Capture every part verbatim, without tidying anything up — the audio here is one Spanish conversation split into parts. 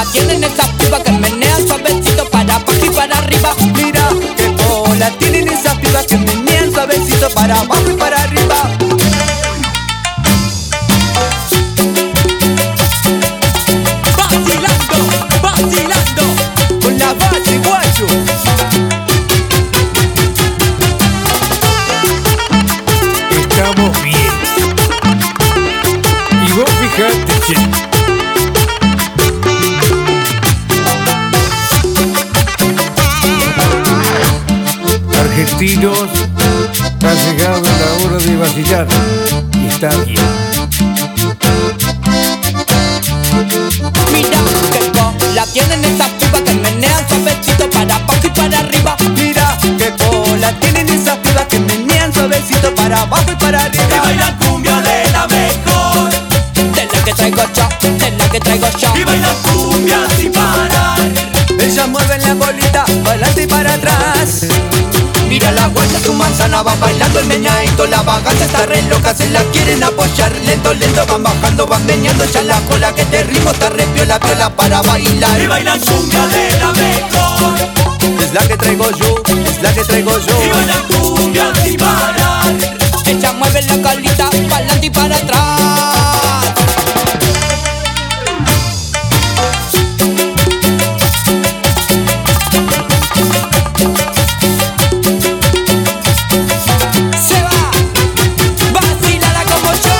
tienen esas pibas que menean suavecito para abajo y para arriba. Mira qué cola tienen esas pibas que menean suavecito para abajo y para arriba. Vacilando, vacilando con la base, guacho. Estamos bien. Y vos fijate, che. Argentinos, ha llegado la hora de vacilar. Y está bien. Mira que cola tienen esas pibas que menean suavecito para abajo y para arriba. Mira qué cola tienen esas pibas que menean suavecito para abajo y para arriba. Y bailan cumbia de la mejor, De la que traigo yo, de la que traigo yo. y bailan cumbia sin parar. Ellas mueven la bolita para adelante y para atrás. Mira la guacha, su manzana va bailando el meñadito. La vagancia está re loca, se la quieren apoyar. Lento, lento, van bajando, van meñando. Ya la cola que te ritmo está re piola, piola para bailar. Y bailan cumbia de la mejor, Es la que traigo yo, es la que traigo y yo. bailan cumbia sin parar. Ella mueve la colita para adelante y para atrás. Se va, vacílala como yo.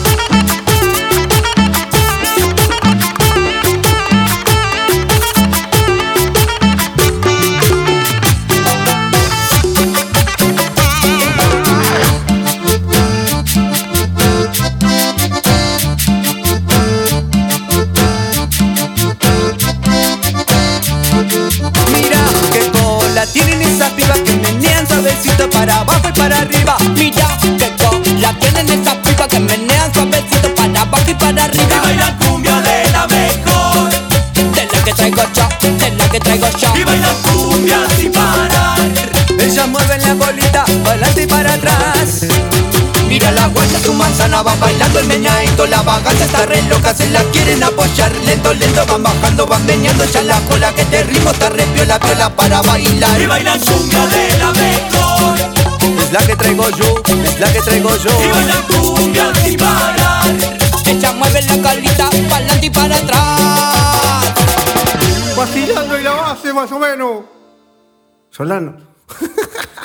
Mira qué cola tienen esas pibas que menean suavecito para abajo y para arriba. Mira que cola tienen esas pibas que menean suavecito para abajo y para Y arriba. bailan cumbia de la mejor, De la que traigo yo, de la que traigo yo. y bailan cumbia sin parar. Ellas mueven la bolita para adelante y para atrás. Mira la guacha, su manzana va bailando el meñadito. La vagancia está re loca, se la quieren apoyar. Lento, lento, van bajando, van meñando. Ya la cola que te ritmo está re piola, piola para bailar. Y bailan cumbia de la mejor, Es la que traigo yo, es la que traigo yo. y bailan cumbia sin parar. Ella mueve la colita para adelante y para atrás. Vacilando y la base más o menos. Solano.